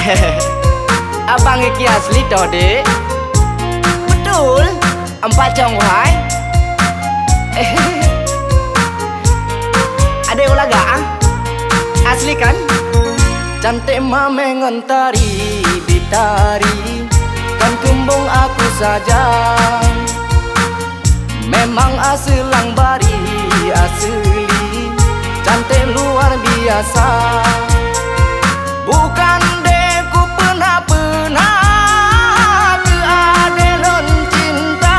Abang Eki asli toh dek. Betul 4 Tionghoa. Ada ulaga asli kan? Cantik mame ngentari ditari, kan kumbung aku saja. Memang asilang bari asli, cantik luar biasa. Bukan deku pernah keadaan cinta.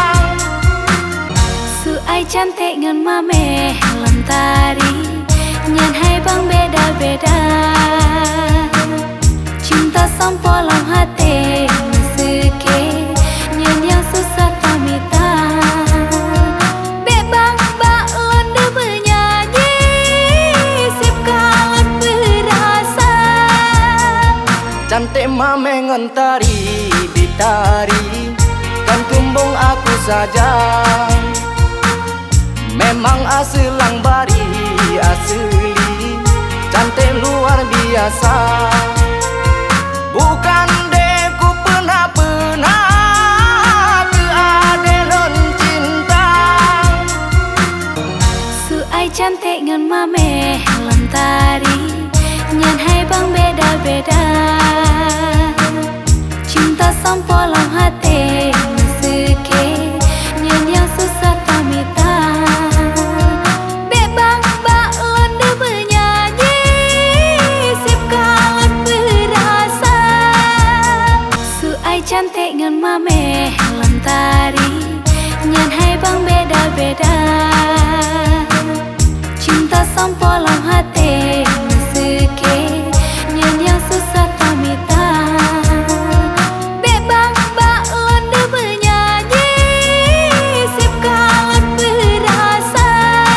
Suai cantik ngan mame lantari, ngan hai bang beda-beda. Cinta sampolang hati seke, nyan yang susah tamita. Bebang bak londe bernyanyi, sip kalat berasa. Cantik mame ngentari ditari, kan kumbung aku saja. Memang asilang bari asli, cantik luar biasa. Bukan deku pernah keadaan cinta. Suai cantik ngan mame lantari, nyan hai bang beda-beda. Cinta sampolang hati seke, nyan yang susah tamita. Bebang bak londe bernyanyi, sip kalat berasa. Suai cantik ngan mame lantari, nyan hai bang beda-beda. Cinta sampolang hati seke, nyan yang susah tamita. Bebang bak londe bernyanyi, sip kalat berasa.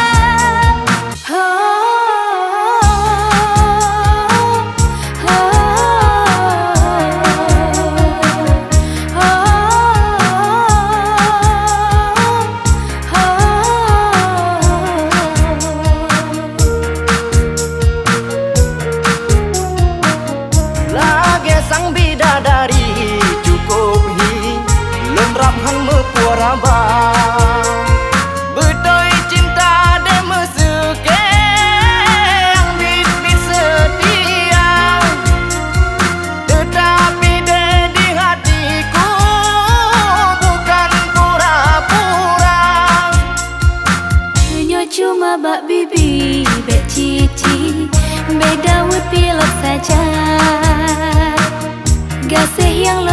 Sang bidadari cukup hi, lemrap han mepuaraba. Bedoi cinta de mesuke, yang bit-bit setia. Tetapi de di hatiku, bukan pura-pura. Nyo cuma bak bibi, bek cici, beda wut pilek saja. Gasih yang